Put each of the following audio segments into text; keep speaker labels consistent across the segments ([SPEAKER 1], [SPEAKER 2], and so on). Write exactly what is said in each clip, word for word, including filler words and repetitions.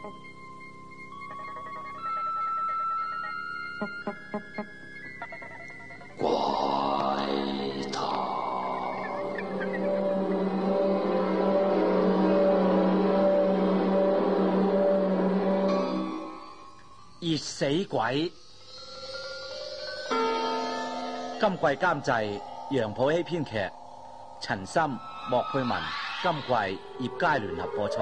[SPEAKER 1] 怪談。
[SPEAKER 2] 熱死鬼。今季監製楊普希，編劇陳森、莫佩文，今季葉佳聯合播出。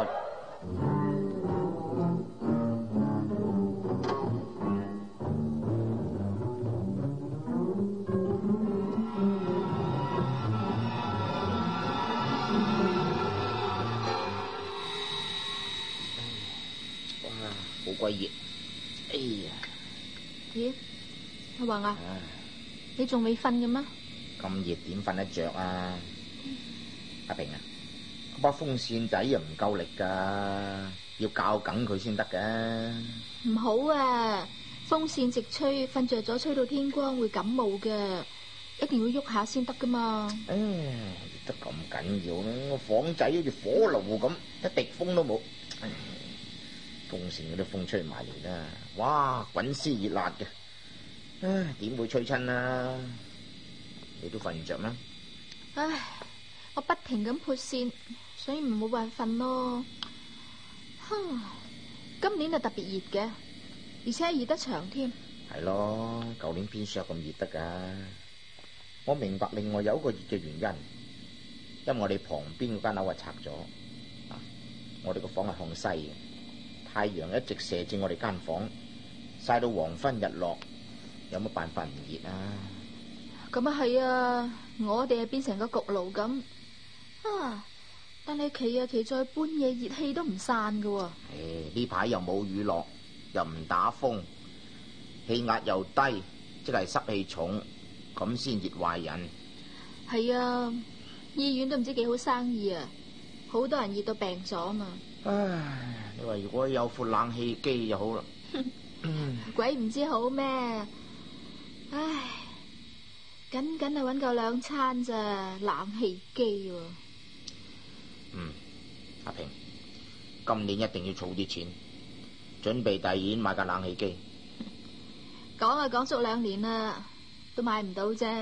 [SPEAKER 3] 哇，好鬼熱！哎呀，
[SPEAKER 4] 咦，阿宏啊，
[SPEAKER 3] 唉
[SPEAKER 4] 你仲未瞓嘅咩？
[SPEAKER 3] 咁熱點瞓得着啊？阿平啊，嗰把風扇仔又唔夠力噶，要校緊佢先得嘅。
[SPEAKER 4] 唔好啊，風扇直吹，瞓着咗吹到天光會感冒嘅，一定要喐下先得噶嘛。
[SPEAKER 3] 唉，熱得咁緊要咧，我房仔好似火爐咁，一滴風都冇。唉，風扇嗰啲風吹埋嚟啦，哇，滾絲熱辣嘅。唉，點會吹親啊？你都瞓唔着咩？
[SPEAKER 4] 唉，我不停咁撥扇，所以唔冇辦法瞓咯。哼，今年就特別熱嘅，而且熱得長添。
[SPEAKER 3] 係咯，舊年邊削咁熱得噶？我明白另外有一個熱嘅原因，因為我哋旁邊嗰間樓啊拆咗，啊，我哋個房係向西嘅，太陽一直射正我哋間房，曬到黃昏日落，有乜辦法唔熱啊？
[SPEAKER 4] 咁啊係啊，我哋啊變成個焗爐咁啊！但係企啊企在半夜熱氣都唔散噶。
[SPEAKER 3] 誒，呢排又冇雨落，又唔打風，氣壓又低，即係濕氣重，咁先熱壞人。
[SPEAKER 4] 係啊，醫院都唔知幾好生意啊，好多人熱到病咗嘛。
[SPEAKER 3] 唉，你話如果有副冷氣機就好啦。
[SPEAKER 4] 鬼唔知好咩？唉，僅僅係搵夠兩餐咋，冷氣機喎。
[SPEAKER 3] 嗯，阿平，今年一定要儲啲錢，準備第二年買架冷氣機。
[SPEAKER 4] 講啊講足兩年啦，都買唔到啫。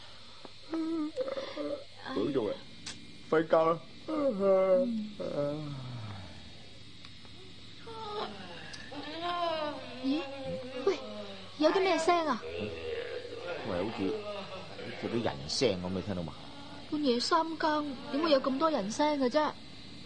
[SPEAKER 3] 好做啊，瞓覺啦。
[SPEAKER 4] 咦？喂，有啲咩聲啊？
[SPEAKER 3] 喂，好似好似啲人聲咁，你聽到嘛？
[SPEAKER 4] 半夜三更，點會有咁多人聲嘅啫？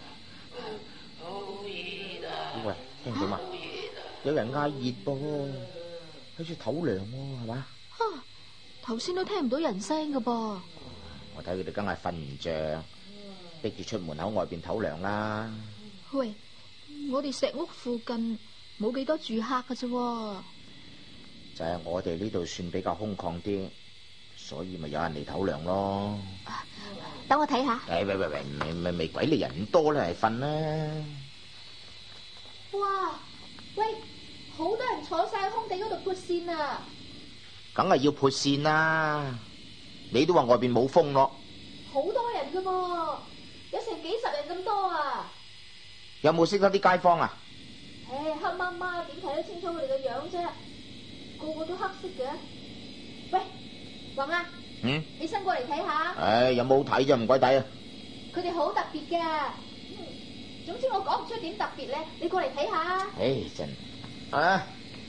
[SPEAKER 3] 喂，聽到嘛？有人嗌熱噃，好似唞涼喎，係嘛？
[SPEAKER 4] 哈，頭先都聽唔到人聲㗎噃。
[SPEAKER 3] 我睇佢哋梗係瞓唔着，逼住出門口外邊唞涼啦。
[SPEAKER 4] 喂，我哋石屋附近冇幾多住客㗎啫。
[SPEAKER 3] 就係我哋呢度算比較空曠啲，所以咪有人嚟唞涼咯。
[SPEAKER 4] 等我睇下。
[SPEAKER 3] 誒，喂喂喂，咪咪咪鬼你人多啦，嚟瞓啦。
[SPEAKER 4] 哇，喂，好多人坐晒空地嗰度撥扇啊！
[SPEAKER 3] 梗係要撥扇啦，你都話外邊冇風咯。
[SPEAKER 4] 好多人噶噃，有成幾十人咁多啊！
[SPEAKER 3] 有冇識得啲街坊啊？
[SPEAKER 4] 唉，黑媽媽點睇得清楚佢哋個樣啫？個個都黑色嘅。喂，宏啊，
[SPEAKER 3] 嗯，
[SPEAKER 4] 你伸過嚟睇下。
[SPEAKER 3] 唉，有冇睇啫？唔鬼睇啊！
[SPEAKER 4] 佢哋好特別噶。嗯，總之我講唔出點特別咧，你過嚟睇下。
[SPEAKER 3] 唉，真啊，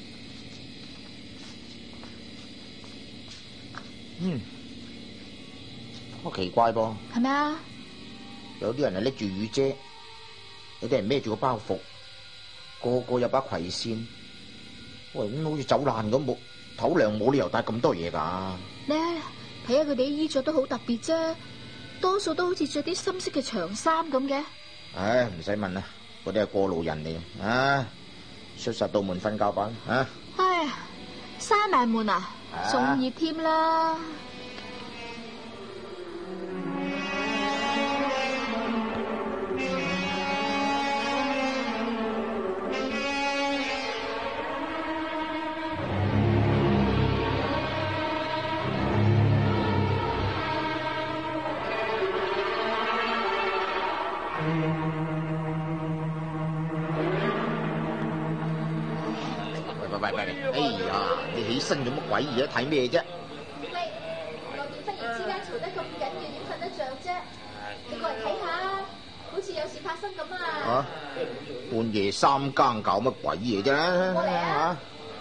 [SPEAKER 3] 嗯，好奇怪噃。
[SPEAKER 4] 係咪啊？
[SPEAKER 3] 有啲人係拎住雨遮，有啲人孭住個包袱，個個有把葵扇。喂，咁好似走難咁，冇唞涼，冇理由帶咁多嘢噶。
[SPEAKER 4] 咧，睇下佢哋啲衣着都好特別啫，多數都好似着啲深色嘅長衫咁嘅。
[SPEAKER 3] 唉，唔使問啦，嗰啲係過路人嚟嘅，啊，出實道門瞓覺吧，啊。
[SPEAKER 4] 唉，閂埋門啊，仲熱添啦。
[SPEAKER 3] 喂喂，哎呀，你起身做乜鬼嘢？睇咩啫？
[SPEAKER 4] 你我見忽然之間嘈得咁緊要，點瞓得着啫？你過嚟睇下，好似有事發生咁啊！
[SPEAKER 3] 啊，半夜三更搞乜鬼嘢啫？
[SPEAKER 4] 過嚟啊！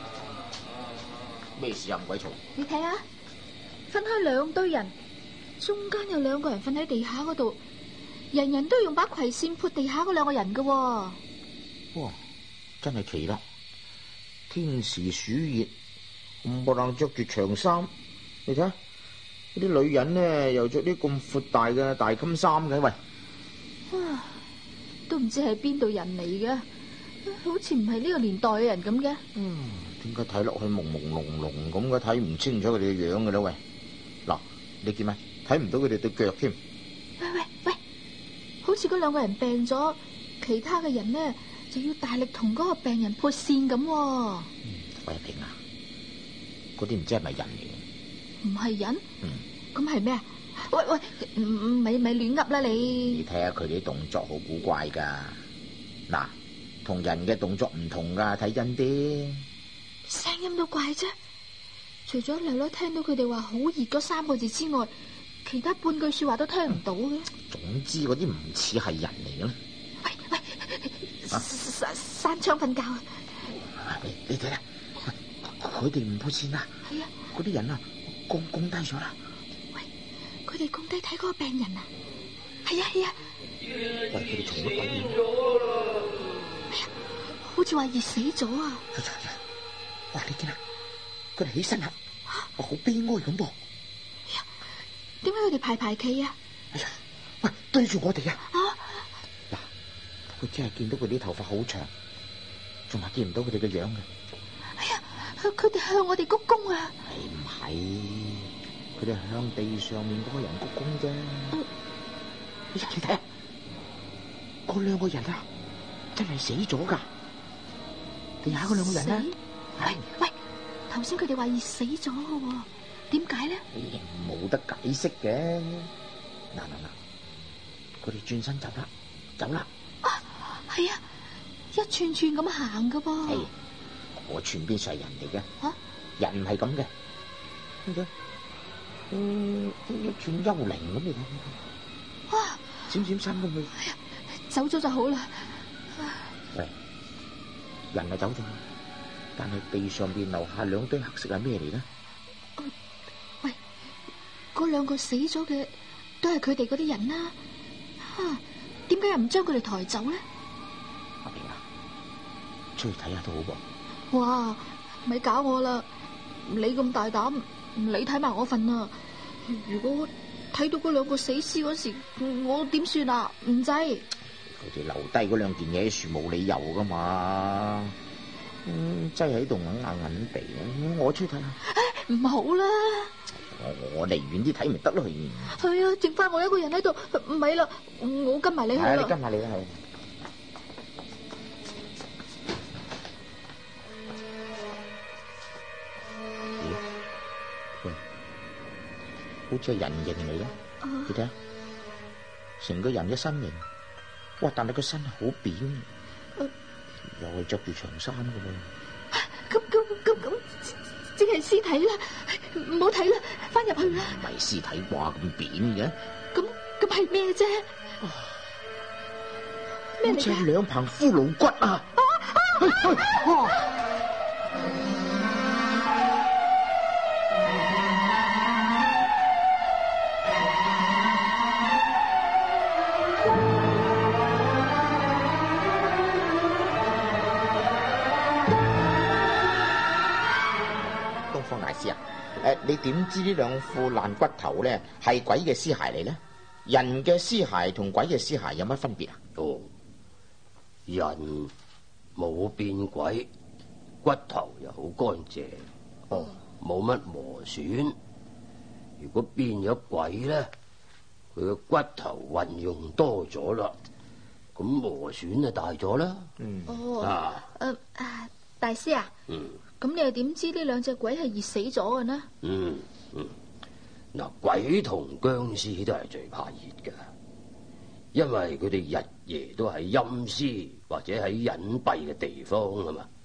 [SPEAKER 3] 咩事啊？咁鬼嘈！
[SPEAKER 4] 你睇下，分開兩堆人，中間有兩個人瞓喺地下嗰度，人人都用把葵扇潑地下嗰兩個人噶。哇，
[SPEAKER 3] 真係奇啦！天時暑熱，冚唪唥着住長衫，你睇下嗰啲女人呢，又着啲咁闊大嘅大襟衫嘅，喂，
[SPEAKER 4] 哇，都唔知係邊度人嚟嘅，好似唔係呢個年代嘅人咁嘅。
[SPEAKER 3] 嗯，點解睇落去朦朦朧朧咁嘅，睇唔清楚佢哋嘅樣嘅咧？喂，嗱，你見咩？睇唔到佢哋對腳添。
[SPEAKER 4] 喂喂喂，好似嗰兩個人病咗，其他嘅人呢就要大力同嗰個病人潑扇咁。
[SPEAKER 3] 嗯，喂平啊，嗰啲唔知係咪人嚟嘅？
[SPEAKER 4] 唔係人？
[SPEAKER 3] 嗯，
[SPEAKER 4] 咁係咩啊？喂喂，唔唔咪咪亂噏啦你！
[SPEAKER 3] 你睇下佢哋啲動作好古怪噶，嗱，同人嘅動作唔同噶，睇真啲。
[SPEAKER 4] 聲音都怪啫，除咗女女聽到佢哋話好熱嗰三個字之外，其他半句說話都聽唔到嘅。
[SPEAKER 3] 總之嗰啲唔似係人嚟嘅啦。
[SPEAKER 4] 喂喂，閂閂窗瞓覺啊！
[SPEAKER 3] 你你睇下，佢哋唔潑扇啊！
[SPEAKER 4] 係啊，
[SPEAKER 3] 嗰啲人啊，降降低咗啦。
[SPEAKER 4] 喂，佢哋降低睇嗰個病人啊！係啊係啊！
[SPEAKER 3] 喂，佢哋嘈乜鬼嘢？
[SPEAKER 4] 哎呀，好似話熱死咗啊！
[SPEAKER 3] 哎呀呀！哇，你見啊，佢哋起身啦，我好悲哀咁噃。
[SPEAKER 4] 哎呀，點解佢哋排排企啊？
[SPEAKER 3] 哎呀，喂，對住我哋啊！
[SPEAKER 4] 啊！
[SPEAKER 3] 嗱，佢只係見到佢啲頭髮好長，仲係見唔到佢哋嘅樣嘅。
[SPEAKER 4] 哎呀，佢哋向我哋鞠躬啊！
[SPEAKER 3] 係唔係？佢哋向地上面嗰個人鞠躬啫。
[SPEAKER 4] 嗯，
[SPEAKER 3] 你睇下，嗰兩個人啊，真係死咗噶。地下嗰兩個人啊，
[SPEAKER 4] 喂喂，頭先佢哋話熱死咗嘅，點解咧？
[SPEAKER 3] 冇得解釋嘅。嗱嗱嗱，佢哋轉身走啦，走啦。
[SPEAKER 4] 啊，係啊，一串串咁行嘅噃。
[SPEAKER 3] 係，我串邊上係人嚟嘅。
[SPEAKER 4] 吓，
[SPEAKER 3] 人唔係咁嘅。點解？嗯，一串幽靈咁你睇。
[SPEAKER 4] 哇！
[SPEAKER 3] 閃閃身咁去。
[SPEAKER 4] 哎呀，走咗就好啦。
[SPEAKER 3] 喂，人係走咗，但係地上邊留下兩堆黑色係咩嚟咧？
[SPEAKER 4] 喂，嗰兩個死咗嘅都係佢哋嗰啲人啦。吓，點解又唔將佢哋抬走咧？
[SPEAKER 3] 阿平啊，出去睇下都好噃。
[SPEAKER 4] 哇，咪搞我啦！你咁大膽，你睇埋我份啊！如果睇到嗰兩個死屍嗰時，我點算啊？唔制。
[SPEAKER 3] 佢哋留低嗰兩件嘢喺樹冇理由噶嘛。嗯，擠喺度硬硬硬地，我出去睇下。
[SPEAKER 4] 唔好啦，
[SPEAKER 3] 我我離遠啲睇咪得咯。
[SPEAKER 4] 係啊，剩翻我一個人喺度，唔係啦，我跟埋你去啦。
[SPEAKER 3] 係啊，你跟埋你啦，係。咦？喂，好似係人形嚟嘅，
[SPEAKER 4] 啊、
[SPEAKER 3] 你睇下，成個人嘅身形，哇！但係個身係好扁，啊、又係着住長衫嘅喎。
[SPEAKER 4] 咁咁咁咁，即係屍體啦，唔好睇啦，翻入去啦。
[SPEAKER 3] 唔係屍體啩，咁扁嘅。
[SPEAKER 4] 咁咁係咩啫？咩嚟？
[SPEAKER 3] 好似係兩棚骷髏骨啊！去去哇！東方大師啊，誒，你點知呢兩副爛骨頭咧係鬼嘅屍骸嚟咧？人嘅屍骸同鬼嘅屍骸有乜分別啊？
[SPEAKER 1] 哦，人冇變鬼，骨頭又好乾淨，
[SPEAKER 3] 哦，
[SPEAKER 1] 冇乜磨損。如果變咗鬼咧，佢嘅骨頭運用多咗啦，咁磨損就大咗啦。
[SPEAKER 3] 嗯，
[SPEAKER 4] 哦，
[SPEAKER 1] 啊，
[SPEAKER 4] 誒啊，大師啊，
[SPEAKER 1] 嗯，
[SPEAKER 4] 咁你又點知呢兩隻鬼係熱死咗嘅呢？
[SPEAKER 1] 嗯嗯，嗱，鬼同僵屍都係最怕熱㗎，因為佢哋日夜都喺陰司或者喺隱蔽嘅地方啊嘛，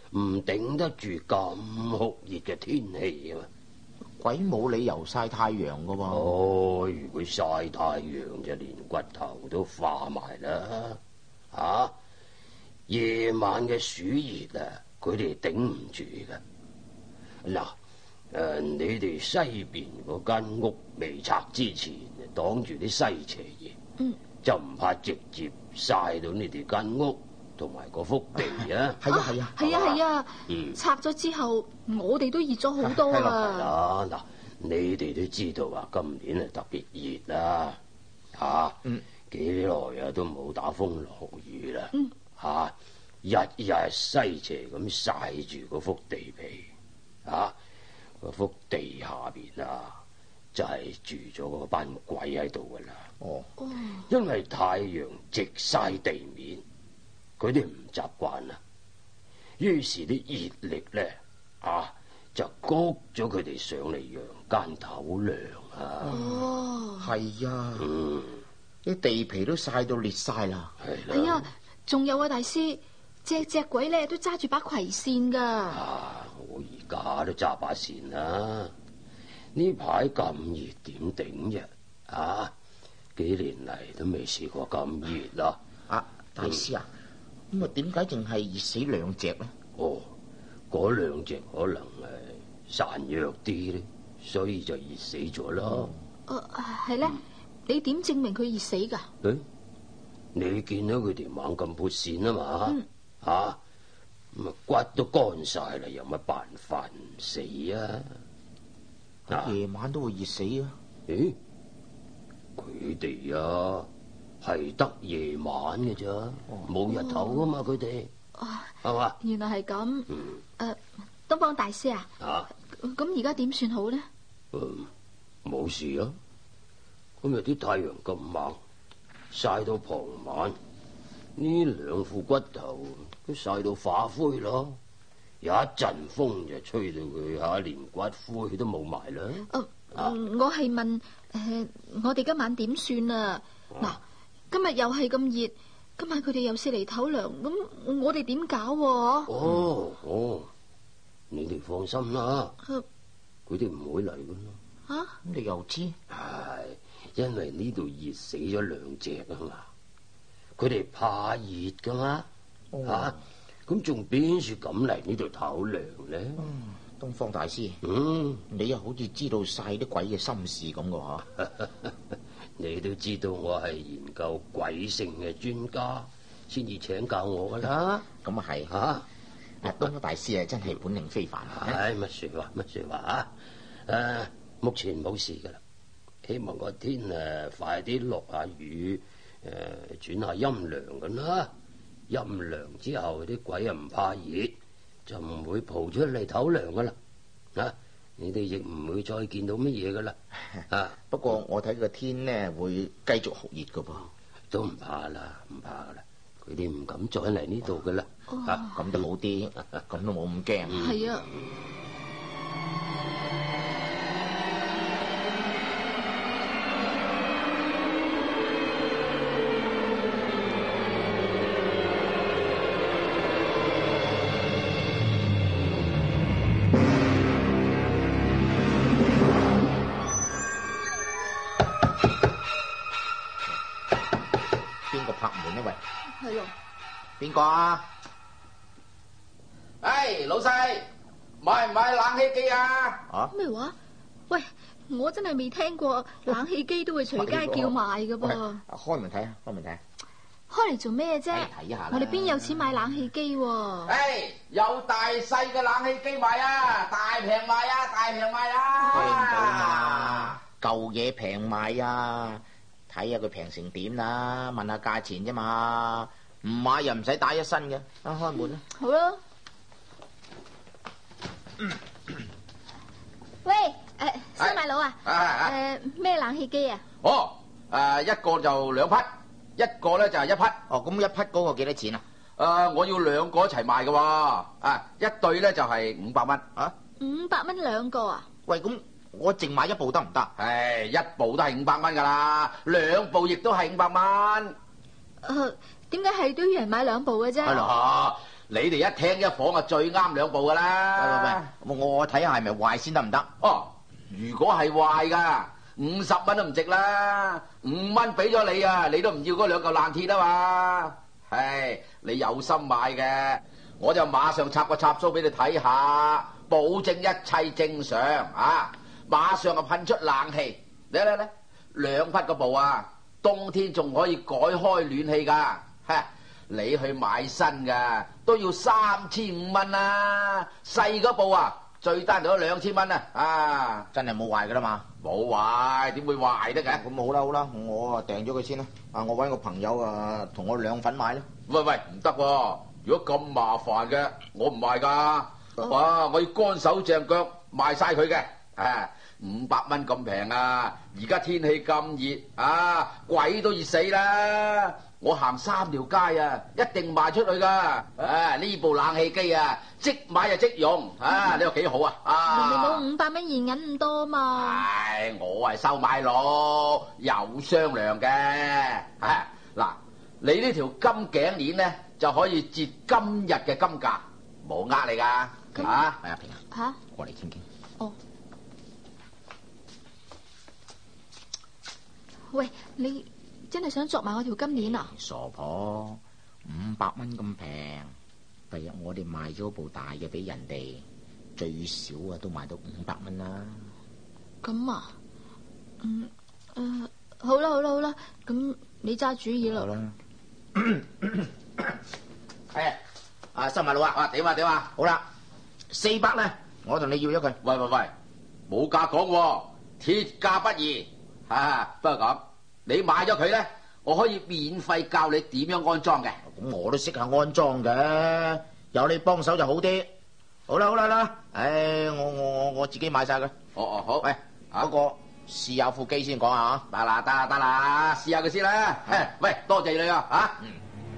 [SPEAKER 1] 唔頂得住咁酷熱嘅天氣啊！
[SPEAKER 3] 鬼冇理由曬太陽噶喎。
[SPEAKER 1] 哦，如果曬太陽就連骨頭都化埋啦！啊，夜晚嘅暑熱啊，佢哋頂唔住噶。嗱，誒，你哋西邊嗰間屋未拆之前，擋住啲西斜嘢，
[SPEAKER 4] 嗯，
[SPEAKER 1] 就唔怕直接曬到你哋間屋同埋個幅地啊！
[SPEAKER 3] 係啊係啊，
[SPEAKER 4] 係啊係啊，
[SPEAKER 1] 嗯，
[SPEAKER 4] 拆咗之後，我哋都熱咗好多啊！
[SPEAKER 1] 啊嗱，你哋都知道啊，今年係特別熱啦，嚇，
[SPEAKER 3] 嗯，
[SPEAKER 1] 幾耐啊都冇打風落雨啦，
[SPEAKER 4] 嗯，
[SPEAKER 1] 嚇，日日西斜咁曬住嗰幅地皮，嚇，嗰幅地下邊啊，就係住咗嗰班鬼喺度噶啦。
[SPEAKER 3] 哦，
[SPEAKER 4] 哦，
[SPEAKER 1] 因為太陽直曬地面，佢哋唔習慣啊，於是啲熱力咧啊就谷咗佢哋上嚟陽間唞涼啊。
[SPEAKER 4] 哦，
[SPEAKER 3] 係啊，
[SPEAKER 1] 嗯，
[SPEAKER 3] 啲地皮都曬到裂晒啦。
[SPEAKER 1] 係
[SPEAKER 4] 係啊
[SPEAKER 1] 啦。，
[SPEAKER 4] 仲有啊，大師，隻隻鬼咧都揸住把葵扇噶。
[SPEAKER 1] 啊，我而家都揸把扇啦。呢排咁熱點頂啫？啊，幾年嚟都未試過咁熱啦。
[SPEAKER 3] 啊，大師啊，咁啊點解淨係熱死兩隻咧？
[SPEAKER 1] 哦，嗰兩隻可能係孱弱啲咧，所以就熱死咗咯。
[SPEAKER 4] 誒，係咧，你點證明佢熱死噶？
[SPEAKER 1] 誒，你見到佢哋猛咁撥扇啊嘛？
[SPEAKER 4] 嗯
[SPEAKER 1] 吓，咁啊骨都乾晒啦，有乜辦法唔死啊？啊，
[SPEAKER 3] 夜晚都會熱死啊！
[SPEAKER 1] 咦，佢哋啊係得夜晚嘅咋，冇日頭噶嘛，佢哋
[SPEAKER 4] 啊，
[SPEAKER 1] 係嘛？
[SPEAKER 4] 原來係咁。
[SPEAKER 1] 嗯，
[SPEAKER 4] 誒，東方大師啊，
[SPEAKER 1] 啊，
[SPEAKER 4] 咁而家點算好咧？
[SPEAKER 1] 嗯，冇事啊。今日啲太陽咁猛，曬到傍晚，呢兩副骨頭都曬到化灰咯。有一陣風就吹到佢吓，連骨灰都冇埋啦。
[SPEAKER 4] 誒，我係問誒，我哋今晚點算啊？嗱，今日又係咁熱，今晚佢哋又試嚟唞涼，咁我哋點搞啊？
[SPEAKER 1] 哦哦，你哋放心啦，
[SPEAKER 4] 誒
[SPEAKER 1] 佢哋唔會嚟噶啦。
[SPEAKER 4] 吓，
[SPEAKER 3] 咁你又知？
[SPEAKER 1] 係因為呢度熱死咗兩隻啊嘛，佢哋怕熱噶嘛，吓咁仲邊處咁嚟呢度唞涼咧？
[SPEAKER 3] 嗯，東方大師，
[SPEAKER 1] 嗯，
[SPEAKER 3] 你又好似知道晒啲鬼嘅心事咁嘅嗬？
[SPEAKER 1] 你都知道我係研究鬼性嘅專家，先至請教我噶啦。
[SPEAKER 3] 咁啊係，
[SPEAKER 1] 吓，
[SPEAKER 3] 啊東方大師啊真係本領非凡。
[SPEAKER 1] 唉，乜說話乜說話啊？誒，目前冇事噶啦，希望個天誒快啲落下雨，誒轉下陰涼咁啦。陰涼之後，啲鬼又唔怕熱，就唔會蒲出嚟唞涼噶啦。啊，你哋亦唔會再見到乜嘢噶啦。啊，
[SPEAKER 3] 不過我睇個天呢會繼續酷熱噶噃。
[SPEAKER 1] 都唔怕啦，唔怕噶啦，佢哋唔敢再嚟呢度噶啦。啊，
[SPEAKER 3] 咁就好啲，咁都冇咁驚。
[SPEAKER 4] 係啊。
[SPEAKER 3] 邊個拍門呢？喂，
[SPEAKER 4] 係咯。
[SPEAKER 3] 邊個啊？
[SPEAKER 5] 哎，老細，買唔買冷氣機啊？
[SPEAKER 3] 啊？
[SPEAKER 4] 咩話？喂，我真係未聽過冷氣機都會隨街叫賣噶
[SPEAKER 3] 喂
[SPEAKER 4] 噃。
[SPEAKER 3] 開門睇下，開門睇下。
[SPEAKER 4] 開嚟做咩啫？
[SPEAKER 3] 哎睇下啦
[SPEAKER 4] 我哋邊有錢買冷氣機喎？
[SPEAKER 5] 哎，有大細嘅冷氣機賣啊，大平賣啊，大平賣啊！
[SPEAKER 3] 聽到嘛？舊嘢平賣啊，睇下佢平成點啦，問下價錢啫嘛。唔買又唔使打一身嘅。啊，開門啦。
[SPEAKER 4] 好啦。喂，誒，新買佬啊，
[SPEAKER 5] 啊啊
[SPEAKER 4] 誒，咩冷氣機啊？
[SPEAKER 5] 哦，誒，一個就兩匹，一個咧就係一匹。
[SPEAKER 3] 哦，咁一匹嗰個幾多錢啊？
[SPEAKER 5] 誒，我要兩個一齊賣嘅喎，啊，一對咧就係五百蚊。
[SPEAKER 3] 啊？
[SPEAKER 4] 五百蚊兩個啊？
[SPEAKER 3] 喂，咁我淨買一部得唔得？
[SPEAKER 5] 唉，一部都係五百蚊噶啦，兩部亦都係五百蚊。
[SPEAKER 4] 誒，點解係都要人買兩部嘅啫？
[SPEAKER 5] 係咯， 你哋一廳一房啊，最啱兩部噶啦。
[SPEAKER 3] 喂喂喂，我睇下係咪壞先得唔得？
[SPEAKER 5] 哦，如果係壞噶，五十蚊都唔值啦。五蚊俾咗你啊，你都唔要嗰兩嚿爛鐵啊嘛。唉，你有心買嘅，我就馬上插個插蘇俾你睇下，保證一切正常啊！馬上就噴出冷氣，嚟嚟嚟，兩匹個部啊，冬天仲可以改開暖氣噶。哈，你去買新噶都要三千五蚊啦，細嗰部啊，最單就兩千蚊啊！啊，
[SPEAKER 3] 真係冇壞噶啦嘛？
[SPEAKER 5] 冇壞，點會壞得嘅？
[SPEAKER 3] 咁好啦好啦，我啊訂咗佢先啦。啊，我搵個朋友啊，同我兩份買啦。
[SPEAKER 5] 喂喂，唔得喎！如果咁麻煩嘅，我唔賣噶。哇，我要乾手淨腳賣晒佢嘅。啊，五百蚊咁平啊！而家天氣咁熱啊，鬼都熱死啦！我行三條街啊，一定賣出去噶。啊，呢部冷氣機啊，即買就即用。啊，你話幾好啊？啊，
[SPEAKER 4] 人哋冇五百蚊現銀咁多嘛。
[SPEAKER 5] 唉，我係收買佬，有商量嘅。啊，嗱，你呢條金頸鏈咧就可以折今日嘅金價，冇呃你噶。啊，
[SPEAKER 3] 係啊，平啊，
[SPEAKER 4] 吓？
[SPEAKER 3] 過嚟傾傾。
[SPEAKER 4] 哦。喂，你真係想鑿埋我條金鏈啊？
[SPEAKER 3] 傻婆，五百蚊咁平，第日我哋賣咗部大嘅俾人哋，最少啊都賣到五百蚊啦。
[SPEAKER 4] 咁啊，嗯，誒、呃，好啦好啦好啦，咁你揸主意啦。
[SPEAKER 3] 好啦。係啊，收埋佬啊，
[SPEAKER 5] 啊，點啊點啊？
[SPEAKER 3] 好啦，四百咧，我同你要咗佢。
[SPEAKER 5] 喂喂喂，冇價講喎，鐵價不移。啊，不過咁，你買咗佢咧，我可以免費教你點樣安裝嘅。
[SPEAKER 3] 咁我都識下安裝嘅，有你幫手就好啲。好啦好啦啦，唉，我我我我自己買晒佢。
[SPEAKER 5] 哦哦好，
[SPEAKER 3] 喂，嗰個試下副機先講下
[SPEAKER 5] 得啦得啦得啦，試下佢先啦。喂，多謝你啊，吓。嗯。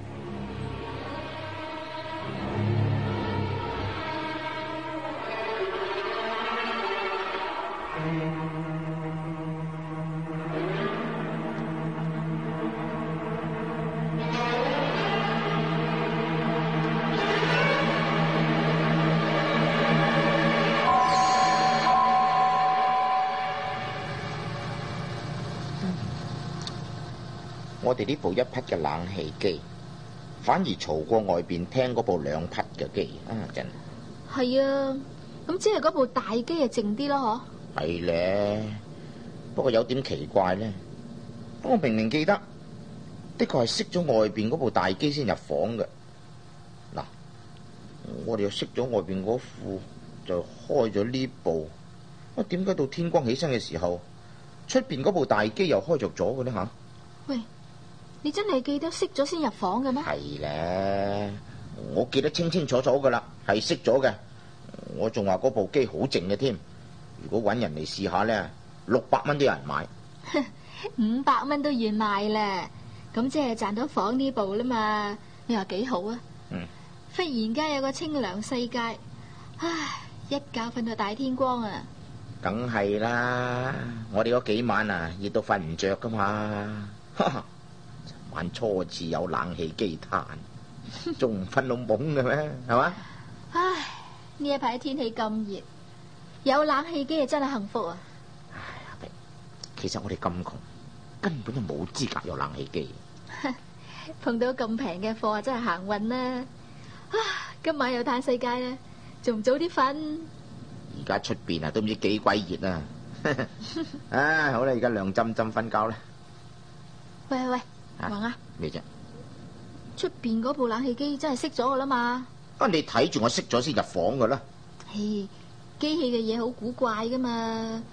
[SPEAKER 3] 我哋呢部一匹嘅冷氣機，反而嘈過外邊聽嗰部兩匹嘅機啊！真
[SPEAKER 4] 係啊，咁即係嗰部大機啊靜啲咯，嗬？
[SPEAKER 3] 係咧，不過有點奇怪咧，我明明記得的確係熄咗外邊嗰部大機先入房嘅。嗱，我哋又熄咗外邊嗰副，就開咗呢部，啊，點解到天光起身嘅時候，出邊嗰部大機又開着咗嘅呢？吓？
[SPEAKER 4] 喂，你真係記得熄咗先入房嘅咩？
[SPEAKER 3] 係咧，我記得清清楚楚噶啦，係熄咗嘅。我仲話嗰部機好靜嘅添。如果搵人嚟試下咧，六百蚊都有人買。
[SPEAKER 4] 五百蚊都願賣啦，咁即係賺到房呢部啦嘛？你話幾好啊？
[SPEAKER 3] 嗯。
[SPEAKER 4] 忽然間有個清涼世界，唉，一覺瞓到大天光啊！
[SPEAKER 3] 梗係啦，我哋嗰幾晚啊，熱到瞓唔着噶嘛。晚初次有冷氣機嘆，仲唔瞓到懵嘅咩？係嘛？
[SPEAKER 4] 唉，呢一排天氣咁熱，有冷氣機啊，真係幸福啊！
[SPEAKER 3] 唉，阿碧，其實我哋咁窮，根本就冇資格有冷氣機。
[SPEAKER 4] 碰到咁平嘅貨啊，真係行運啦！啊，今晚有嘆世界啦，仲唔早啲瞓？
[SPEAKER 3] 而家出邊啊，都唔知幾鬼熱啊！啊，好啦，而家涼浸浸瞓覺啦。
[SPEAKER 4] 喂喂喂，黃啊！
[SPEAKER 3] 咩啫？
[SPEAKER 4] 出邊嗰部冷氣機真係熄咗噶啦嘛！
[SPEAKER 3] 啊，你睇住我熄咗先入房噶啦。
[SPEAKER 4] 嘿，機器嘅嘢好古怪噶嘛，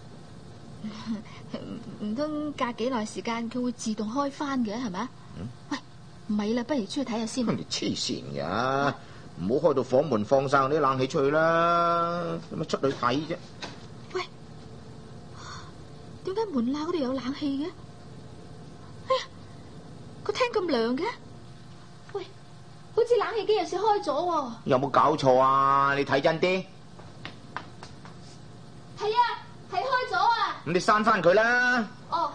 [SPEAKER 4] 唔通隔幾耐時間佢會自動開翻嘅係咪啊？嗯、喂，唔係啦，不如出去睇下先。
[SPEAKER 3] 你黐線噶，唔好開到房門放晒啲冷氣出去啦，做乜出去睇啫？
[SPEAKER 4] 喂，點解門罅嗰度有冷氣嘅？哎呀，個廳咁涼嘅，喂，好似冷氣機有時開咗喎。
[SPEAKER 3] 有冇搞錯啊？你睇真啲。
[SPEAKER 4] 係啊，係開咗啊。
[SPEAKER 3] 咁你閂翻佢啦。
[SPEAKER 4] 哦。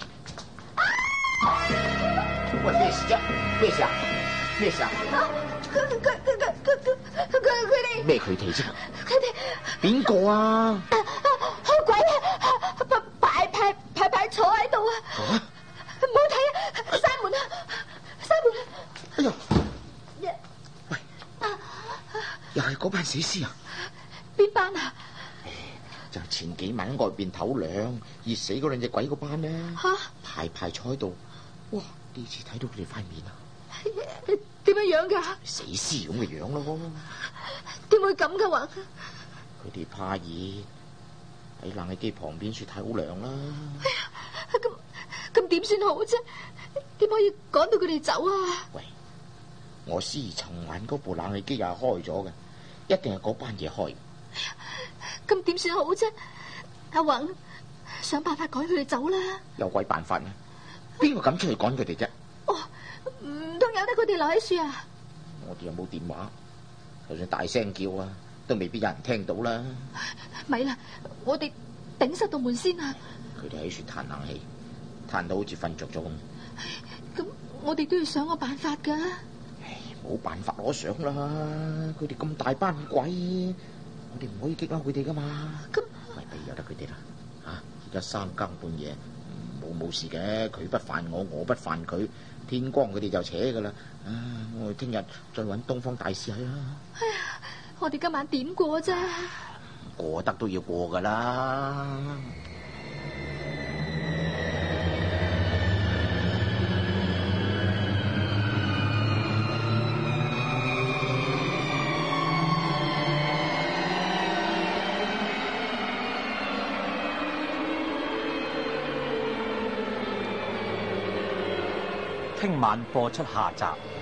[SPEAKER 3] 喂，咩事啫？咩事啊？咩事啊？
[SPEAKER 4] 佢佢佢佢佢佢佢哋
[SPEAKER 3] 咩佢哋啫？
[SPEAKER 4] 佢哋
[SPEAKER 3] 邊個啊？
[SPEAKER 4] 好鬼啊！排排排排坐喺度啊！唔好睇啊！閂門啊！閂門啊！
[SPEAKER 3] 哎呀！喂，又係嗰班死屍啊？
[SPEAKER 4] 邊班啊？
[SPEAKER 3] 就係前幾晚喺外邊唞涼熱死嗰兩隻鬼嗰班咧。
[SPEAKER 4] 吓！
[SPEAKER 3] 排排坐喺度，哇！呢次睇到佢哋塊面啊！
[SPEAKER 4] 點樣樣噶？
[SPEAKER 3] 死屍咁嘅樣咯。
[SPEAKER 4] 點會咁噶？話
[SPEAKER 3] 佢哋怕熱，喺冷氣機旁邊雪太好涼啦。
[SPEAKER 4] 哎呀，咁咁點算好啫？點可以趕到佢哋走啊？
[SPEAKER 3] 喂，我思疑尋晚嗰部冷氣機又係開咗嘅，一定係嗰班嘢開。
[SPEAKER 4] 哎呀，咁點算好啫？阿宏，想辦法趕佢哋走啦。
[SPEAKER 3] 有鬼辦法咩？邊個敢出去趕佢哋啫？
[SPEAKER 4] 哦，唔通由得佢哋留喺樹啊？
[SPEAKER 3] 我哋又冇電話，就算大聲叫啊，都未必有人聽到啦。
[SPEAKER 4] 咪啦，我哋頂實道門先啊！
[SPEAKER 3] 佢哋喺樹嘆冷氣，嘆到好似瞓着咗咁。
[SPEAKER 4] 咁我哋都要想個辦法噶。
[SPEAKER 3] 唉，冇辦法攞想啦！佢哋咁大班鬼，我哋唔可以激嬲佢哋噶嘛。咁咪俾由得佢哋啦。吓，而家三更半夜，冇冇事嘅，佢不犯我，我不犯佢，天光佢哋就扯噶啦。啊，我哋聽日再搵東方大師去啦。
[SPEAKER 4] 哎呀，我哋今晚點過啫？
[SPEAKER 3] 過得都要過噶啦。
[SPEAKER 2] 聽晚播出下集。